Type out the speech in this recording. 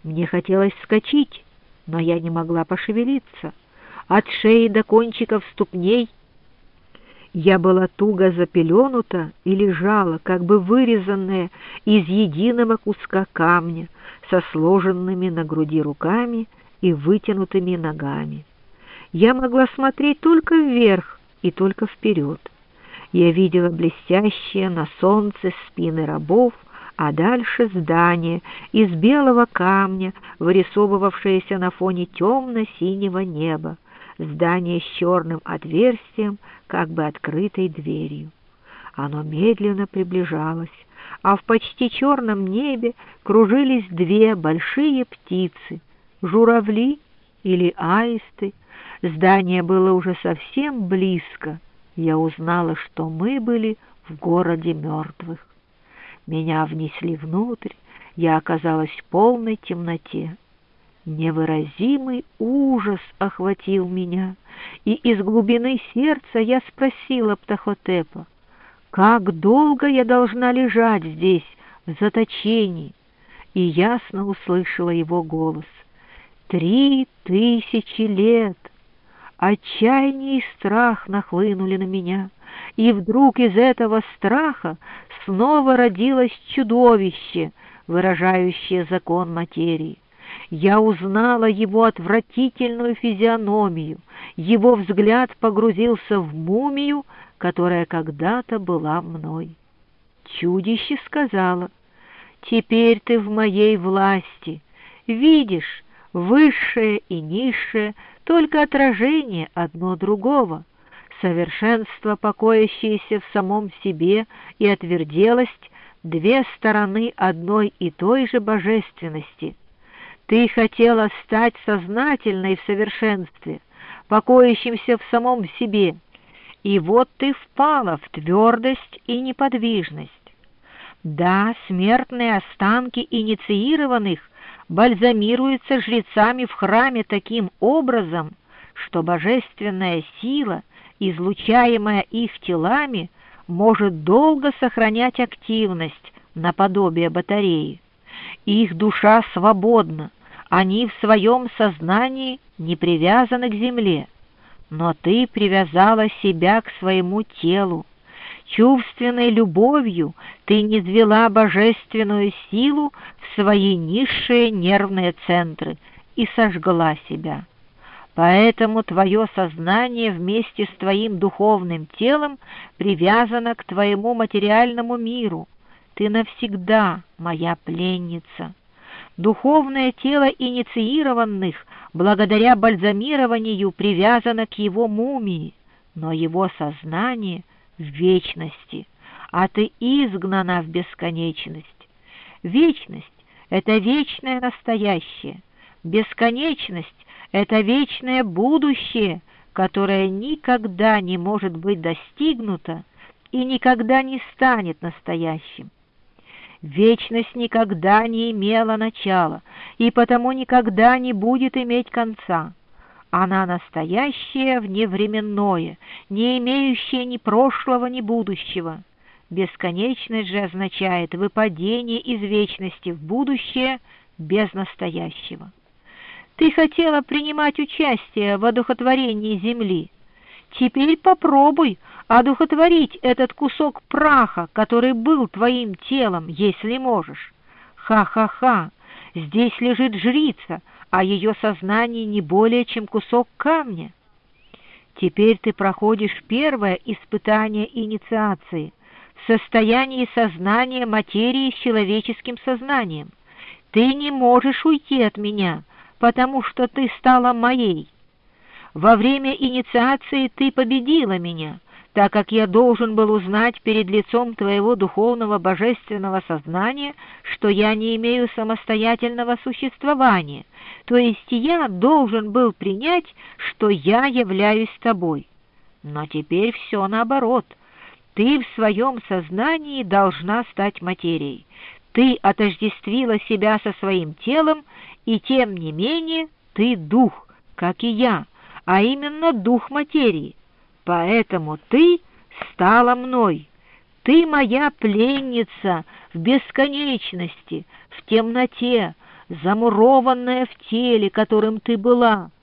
Мне хотелось вскочить, но я не могла пошевелиться. От шеи до кончиков ступней я была туго запеленута и лежала, как бы вырезанная из единого куска камня, со сложенными на груди руками и вытянутыми ногами. Я могла смотреть только вверх и только вперед. Я видела блестящие на солнце спины рабов, а дальше здание из белого камня, вырисовывавшееся на фоне темно-синего неба, здание с черным отверстием, как бы открытой дверью. Оно медленно приближалось, а в почти черном небе кружились две большие птицы, журавли или аисты. Здание было уже совсем близко. Я узнала, что мы были в городе мертвых. Меня внесли внутрь, я оказалась в полной темноте. Невыразимый ужас охватил меня, и из глубины сердца я спросила Птахотепа, как долго я должна лежать здесь, в заточении, и ясно услышала его голос. 3000 лет! Отчаяние и страх нахлынули на меня, и вдруг из этого страха снова родилось чудовище, выражающее закон материи. Я узнала его отвратительную физиономию, его взгляд погрузился в мумию, которая когда-то была мной. Чудище сказала: «Теперь ты в моей власти. Видишь, высшее и низшее — только отражение одно другого. Совершенство, покоящееся в самом себе, и отверделость — две стороны одной и той же божественности. Ты хотела стать сознательной в совершенстве, покоящимся в самом себе, и вот ты впала в твердость и неподвижность. Да, смертные останки инициированных бальзамируются жрецами в храме таким образом, что божественная сила, излучаемая их телами, может долго сохранять активность наподобие батареи. Их душа свободна, они в своем сознании не привязаны к земле, но ты привязала себя к своему телу. Чувственной любовью ты низвела божественную силу в свои низшие нервные центры и сожгла себя. Поэтому твое сознание вместе с твоим духовным телом привязано к твоему материальному миру. Ты навсегда моя пленница. Духовное тело инициированных, благодаря бальзамированию, привязано к его мумии, но его сознание — в вечности, а ты изгнана в бесконечность. Вечность — это вечное настоящее, бесконечность — это вечное будущее, которое никогда не может быть достигнуто и никогда не станет настоящим. Вечность никогда не имела начала и потому никогда не будет иметь конца. Она настоящее вневременное, не имеющее ни прошлого, ни будущего. Бесконечность же означает выпадение из вечности в будущее без настоящего. Ты хотела принимать участие в одухотворении земли. Теперь попробуй одухотворить этот кусок праха, который был твоим телом, если можешь. Ха-ха-ха, здесь лежит жрица, а ее сознание не более чем кусок камня. Теперь ты проходишь первое испытание инициации в состоянии сознания материи с человеческим сознанием. Ты не можешь уйти от меня, потому что ты стала моей. Во время инициации ты победила меня, так как я должен был узнать перед лицом твоего духовного божественного сознания, что я не имею самостоятельного существования, то есть я должен был принять, что я являюсь тобой. Но теперь все наоборот. Ты в своем сознании должна стать материей. Ты отождествила себя со своим телом, и тем не менее ты дух, как и я, а именно дух материи. Поэтому ты стала мной. Ты моя пленница в бесконечности, в темноте, замурованная в теле, которым ты была,